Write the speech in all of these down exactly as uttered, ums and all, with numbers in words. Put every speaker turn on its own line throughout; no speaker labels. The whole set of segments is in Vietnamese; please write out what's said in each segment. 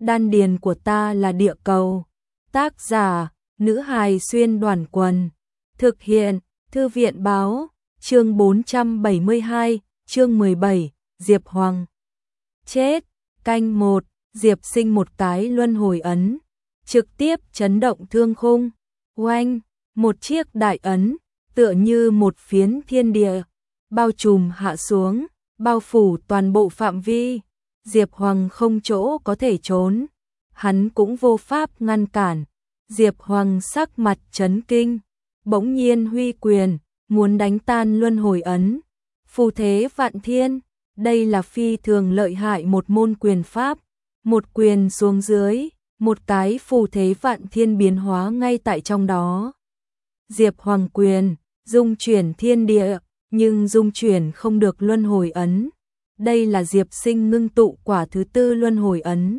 đan điền của ta là địa cầu. Tác giả, nữ hài xuyên đoàn quần. Thực hiện, thư viện báo, chương bốn trăm bảy mươi hai, chương mười bảy, Diệp Hoàng. Chết, canh một, Diệp Sinh một cái luân hồi ấn, trực tiếp chấn động thương khung. Oanh, một chiếc đại ấn, tựa như một phiến thiên địa, bao trùm hạ xuống, bao phủ toàn bộ phạm vi. Diệp Hoàng không chỗ có thể trốn, hắn cũng vô pháp ngăn cản. Diệp Hoàng sắc mặt chấn kinh, bỗng nhiên huy quyền, muốn đánh tan luân hồi ấn. Phù thế vạn thiên, đây là phi thường lợi hại một môn quyền pháp. Một quyền xuống dưới, một cái phù thế vạn thiên biến hóa ngay tại trong đó. Diệp Hoàng quyền, dung chuyển thiên địa, nhưng dung chuyển không được luân hồi ấn. Đây là Diệp Sinh ngưng tụ quả thứ tư luân hồi ấn.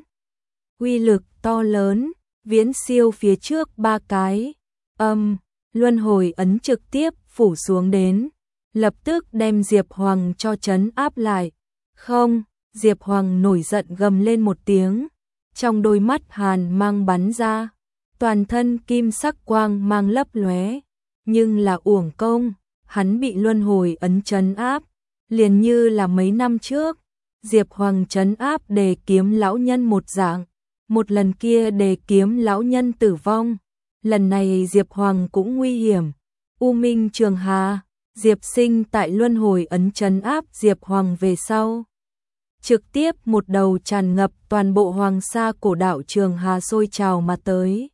Uy lực to lớn, viễn siêu phía trước ba cái. Âm, luân hồi ấn trực tiếp phủ xuống đến, lập tức đem Diệp Hoàng cho trấn áp lại. Không, Diệp Hoàng nổi giận gầm lên một tiếng, trong đôi mắt hàn mang bắn ra, toàn thân kim sắc quang mang lấp lóe, nhưng là uổng công, hắn bị luân hồi ấn trấn áp, liền như là mấy năm trước, Diệp Hoàng trấn áp Đề Kiếm lão nhân một dạng, một lần kia Đề Kiếm lão nhân tử vong, lần này Diệp Hoàng cũng nguy hiểm. U Minh Trường Hà, Diệp Sinh tại luân hồi ấn trấn áp Diệp Hoàng về sau, trực tiếp một đầu tràn ngập toàn bộ hoàng sa cổ đạo Trường Hà sôi trào mà tới.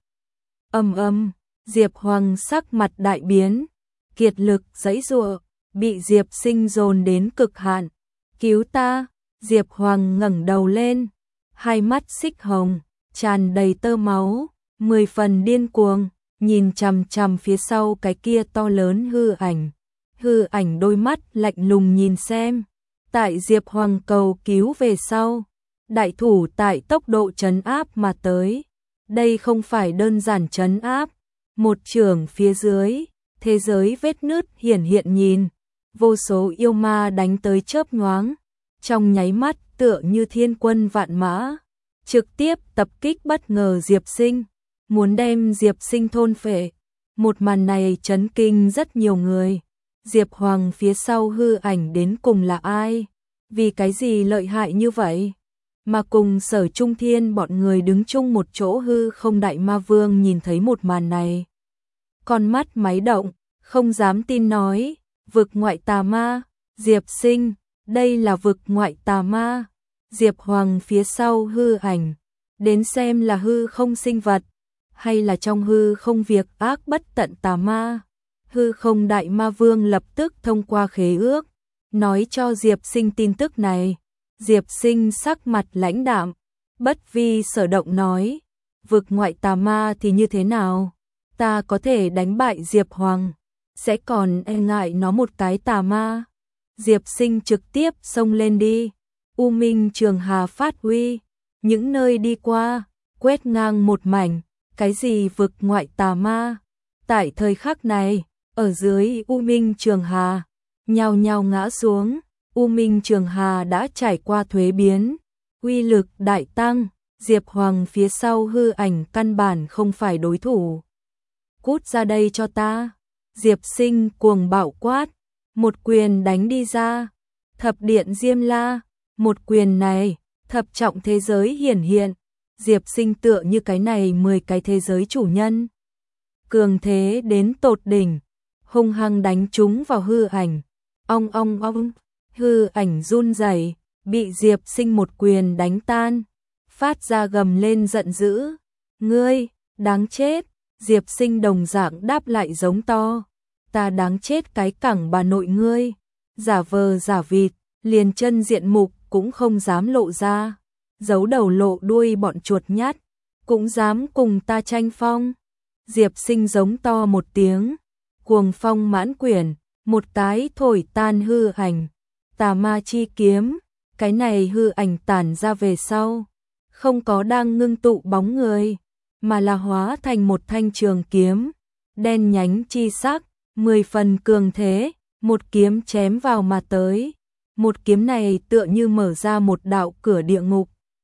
Ầm ầm, Diệp Hoàng sắc mặt đại biến, kiệt lực giãy giụa, bị Diệp Sinh dồn đến cực hạn. Cứu ta! Diệp Hoàng ngẩng đầu lên, hai mắt xích hồng, tràn đầy tơ máu, mười phần điên cuồng, nhìn chằm chằm phía sau cái kia to lớn hư ảnh. Hư ảnh đôi mắt lạnh lùng nhìn xem. Tại Diệp Hoàng cầu cứu về sau, đại thủ tại tốc độ trấn áp mà tới. Đây không phải đơn giản trấn áp, một chưởng phía dưới, thế giới vết nứt hiển hiện nhìn, vô số yêu ma đánh tới chớp nhoáng, trong nháy mắt tựa như thiên quân vạn mã, trực tiếp tập kích bất ngờ Diệp Sinh, muốn đem Diệp Sinh thôn phệ. Một màn này chấn kinh rất nhiều người. Diệp Hoàng phía sau hư ảnh đến cùng là ai? Vì cái gì lợi hại như vậy? Mà cùng Sở Trung Thiên bọn người đứng chung một chỗ hư không đại ma vương nhìn thấy một màn này. Con mắt máy động, không dám tin nói, vực ngoại tà ma, Diệp Sinh, đây là vực ngoại tà ma. Diệp Hoàng phía sau hư ảnh, đến xem là hư không sinh vật, hay là trong hư không việc ác bất tận tà ma. Hư không đại ma vương lập tức thông qua khế ước, nói cho Diệp Sinh tin tức này. Diệp Sinh sắc mặt lãnh đạm, bất vi sở động nói, vực ngoại tà ma thì như thế nào? Ta có thể đánh bại Diệp Hoàng, sẽ còn e ngại nó một cái tà ma? Diệp Sinh trực tiếp xông lên đi. U Minh Trường Hà phát huy, những nơi đi qua, quét ngang một mảnh, cái gì vực ngoại tà ma? Tại thời khắc này, ở dưới U Minh Trường Hà, nhao nhao ngã xuống. U Minh Trường Hà đã trải qua thuế biến, uy lực đại tăng, Diệp Hoàng phía sau hư ảnh căn bản không phải đối thủ. Cút ra đây cho ta! Diệp Sinh cuồng bạo quát, một quyền đánh đi ra. Thập điện Diêm La, một quyền này, thập trọng thế giới hiển hiện. Diệp Sinh tựa như cái này mười cái thế giới chủ nhân. Cường thế đến tột đỉnh, hung hăng đánh trúng vào hư ảnh. Ong ong ong, hư ảnh run rẩy, bị Diệp Sinh một quyền đánh tan, phát ra gầm lên giận dữ. Ngươi, đáng chết! Diệp Sinh đồng dạng đáp lại giống to. Ta đáng chết cái cẳng bà nội ngươi, giả vờ giả vịt, liền chân diện mục cũng không dám lộ ra, giấu đầu lộ đuôi bọn chuột nhắt, cũng dám cùng ta tranh phong. Diệp Sinh giống to một tiếng, cuồng phong mãn quyển, một cái thổi tan hư ảnh. Tà ma chi kiếm, cái này hư ảnh tản ra về sau, không có đang ngưng tụ bóng người, mà là hóa thành một thanh trường kiếm, đen nhánh chi sắc, mười phần cường thế, một kiếm chém vào mà tới. Một kiếm này tựa như mở ra một đạo cửa địa ngục.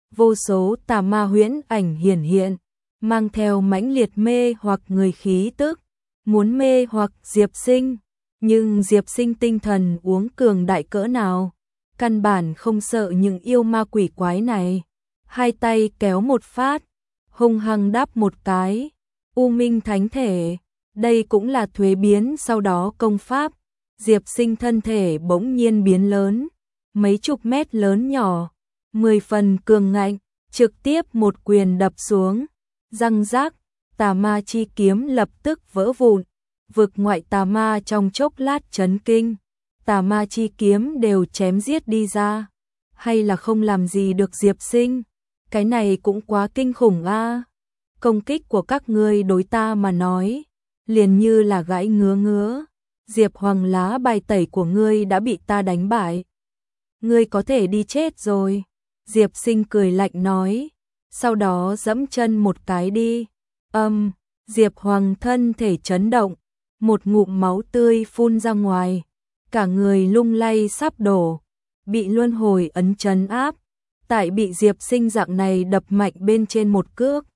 vô số tà ma huyễn ảnh hiển hiện, mang theo mãnh liệt mê hoặc người khí tức, muốn mê hoặc Diệp Sinh, nhưng Diệp Sinh tinh thần uống cường đại cỡ nào, căn bản không sợ những yêu ma quỷ quái này. Hai tay kéo một phát, hung hăng đáp một cái, U Minh Thánh Thể, đây cũng là thuế biến sau đó công pháp. Diệp Sinh thân thể bỗng nhiên biến lớn, mấy chục mét lớn nhỏ, mười phần cường ngạnh, trực tiếp một quyền đập xuống, răng rác, tà ma chi kiếm lập tức vỡ vụn, vực ngoại tà ma trong chốc lát chấn kinh, tà ma chi kiếm đều chém giết đi ra, hay là không làm gì được Diệp Sinh, cái này cũng quá kinh khủng a. Công kích của các ngươi đối ta mà nói, liền như là gãi ngứa ngứa. Diệp Hoàng lá bài tẩy của ngươi đã bị ta đánh bại. Ngươi có thể đi chết rồi. Diệp Sinh cười lạnh nói. Sau đó dẫm chân một cái đi. Âm, Diệp Hoàng thân thể chấn động. Một ngụm máu tươi phun ra ngoài. Cả người lung lay sắp đổ. Bị luân hồi ấn trấn áp. Tại bị Diệp Sinh dạng này đập mạnh bên trên một cước.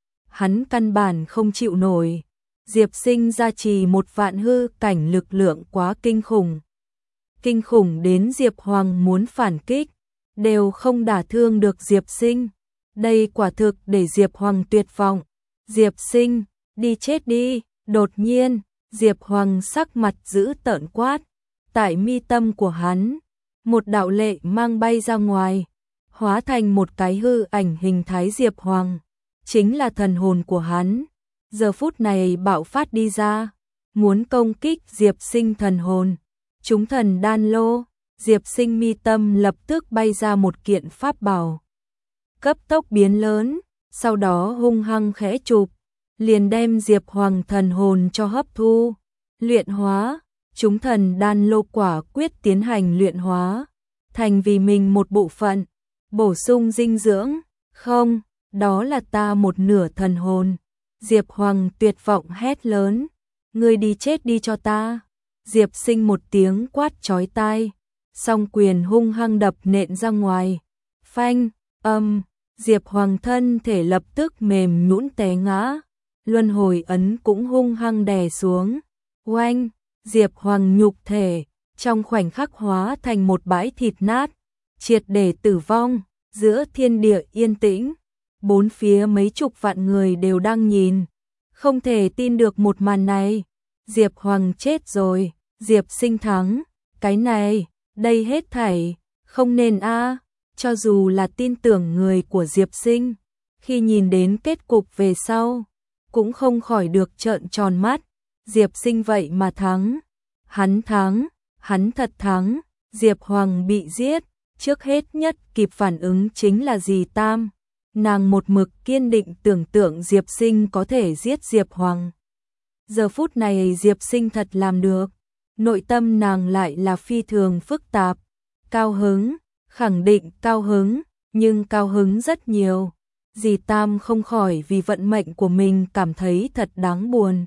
Hắn căn bản không chịu nổi. Diệp Sinh gia trì một vạn hư cảnh lực lượng quá kinh khủng. Kinh khủng đến Diệp Hoàng muốn phản kích, đều không đả thương được Diệp Sinh. Đây quả thực để Diệp Hoàng tuyệt vọng. Diệp Sinh, đi chết đi. Đột nhiên, Diệp Hoàng sắc mặt dữ tợn quát. Tại mi tâm của hắn, một đạo lệ mang bay ra ngoài, hóa thành một cái hư ảnh hình thái Diệp Hoàng. Chính là thần hồn của hắn. Giờ phút này bạo phát đi ra, muốn công kích Diệp Sinh thần hồn. Chúng thần đan lô, Diệp Sinh mi tâm lập tức bay ra một kiện pháp bảo. Cấp tốc biến lớn, sau đó hung hăng khẽ chụp, liền đem Diệp Hoàng thần hồn cho hấp thu, luyện hóa. Chúng thần đan lô quả quyết tiến hành luyện hóa, thành vì mình một bộ phận, bổ sung dinh dưỡng. Không, đó là ta một nửa thần hồn. Diệp Hoàng tuyệt vọng hét lớn, ngươi đi chết đi cho ta. Diệp Sinh một tiếng quát chói tai, song quyền hung hăng đập nện ra ngoài. Phanh, âm, Diệp Hoàng thân thể lập tức mềm nhũn té ngã, luân hồi ấn cũng hung hăng đè xuống. Oanh, Diệp Hoàng nhục thể trong khoảnh khắc hóa thành một bãi thịt nát, triệt để tử vong. Giữa thiên địa yên tĩnh, bốn phía mấy chục vạn người đều đang nhìn, không thể tin được một màn này. Diệp Hoàng chết rồi, Diệp Sinh thắng, cái này, đây hết thảy, không nên a. Cho dù là tin tưởng người của Diệp Sinh, khi nhìn đến kết cục về sau, cũng không khỏi được trợn tròn mắt. Diệp Sinh vậy mà thắng, hắn thắng, hắn thật thắng. Diệp Hoàng bị giết, trước hết nhất kịp phản ứng chính là dì Tam. Nàng một mực kiên định tưởng tượng Diệp Sinh có thể giết Diệp Hoàng. Giờ phút này Diệp Sinh thật làm được, nội tâm nàng lại là phi thường phức tạp, cao hứng, khẳng định cao hứng, nhưng cao hứng rất nhiều. Dì Tam không khỏi vì vận mệnh của mình cảm thấy thật đáng buồn.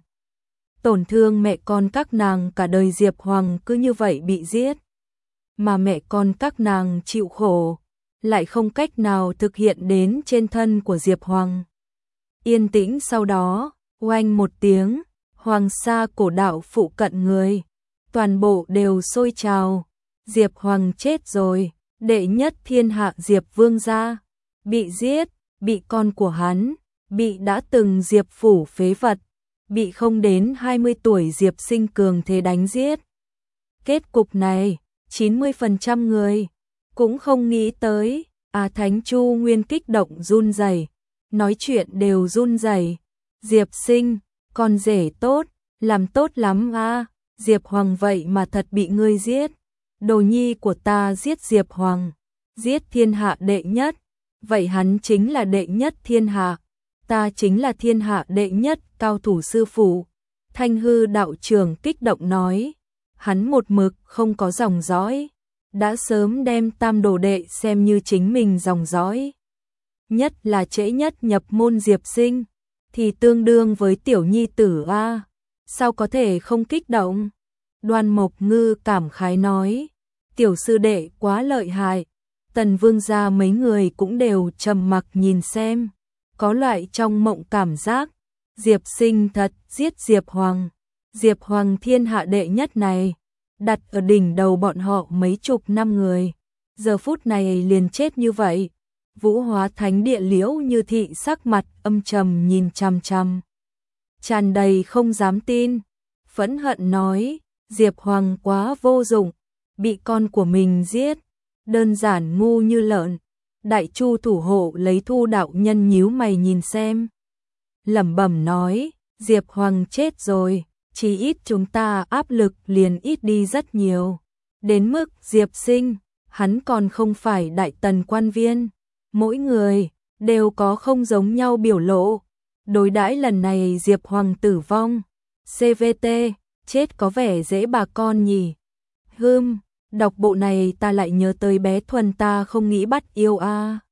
Tổn thương mẹ con các nàng cả đời, Diệp Hoàng cứ như vậy bị giết. Mà mẹ con các nàng chịu khổ, lại không cách nào thực hiện đến trên thân của Diệp Hoàng. Yên tĩnh sau đó, oanh một tiếng, Hoàng sa cổ đạo phụ cận người, toàn bộ đều sôi trào. Diệp Hoàng chết rồi, đệ nhất thiên hạ Diệp Vương gia, bị giết, bị con của hắn, bị đã từng Diệp phủ phế vật, bị không đến hai mươi tuổi Diệp Sinh cường thế đánh giết. Kết cục này, chín mươi phần trăm người cũng không nghĩ tới. À, Thánh Chu Nguyên kích động run rẩy, nói chuyện đều run rẩy. Diệp Sinh, con rể tốt, làm tốt lắm a. À. Diệp Hoàng vậy mà thật bị ngươi giết. Đồ nhi của ta giết Diệp Hoàng, giết thiên hạ đệ nhất. Vậy hắn chính là đệ nhất thiên hạ, ta chính là thiên hạ đệ nhất cao thủ sư phụ. Thanh Hư đạo trưởng kích động nói, hắn một mực không có dòng dõi, đã sớm đem tam đồ đệ xem như chính mình dòng dõi. Nhất là trễ nhất nhập môn Diệp Sinh, thì tương đương với tiểu nhi tử a, sao có thể không kích động. Đoan Mộc Ngư cảm khái nói, tiểu sư đệ quá lợi hại, Tần Vương gia mấy người cũng đều trầm mặc nhìn xem, có loại trong mộng cảm giác, Diệp Sinh thật giết Diệp Hoàng. Diệp Hoàng thiên hạ đệ nhất này, đặt ở đỉnh đầu bọn họ mấy chục năm người, giờ phút này liền chết như vậy. Vũ Hóa Thánh Địa Liễu Như Thị sắc mặt âm trầm nhìn chằm chằm, tràn đầy không dám tin, phẫn hận nói, Diệp Hoàng quá vô dụng, bị con của mình giết, đơn giản ngu như lợn. Đại Chu thủ hộ lấy Thu đạo nhân nhíu mày nhìn xem, lẩm bẩm nói, Diệp Hoàng chết rồi, chỉ ít chúng ta áp lực liền ít đi rất nhiều. Đến mức Diệp Sinh, hắn còn không phải đại tần quan viên, mỗi người đều có không giống nhau biểu lộ. Đối đãi lần này Diệp Hoàng tử vong, xê vê tê, chết có vẻ dễ bà con nhỉ. Hừm, đọc bộ này ta lại nhớ tới bé Thuần ta không nghĩ bắt yêu a. À.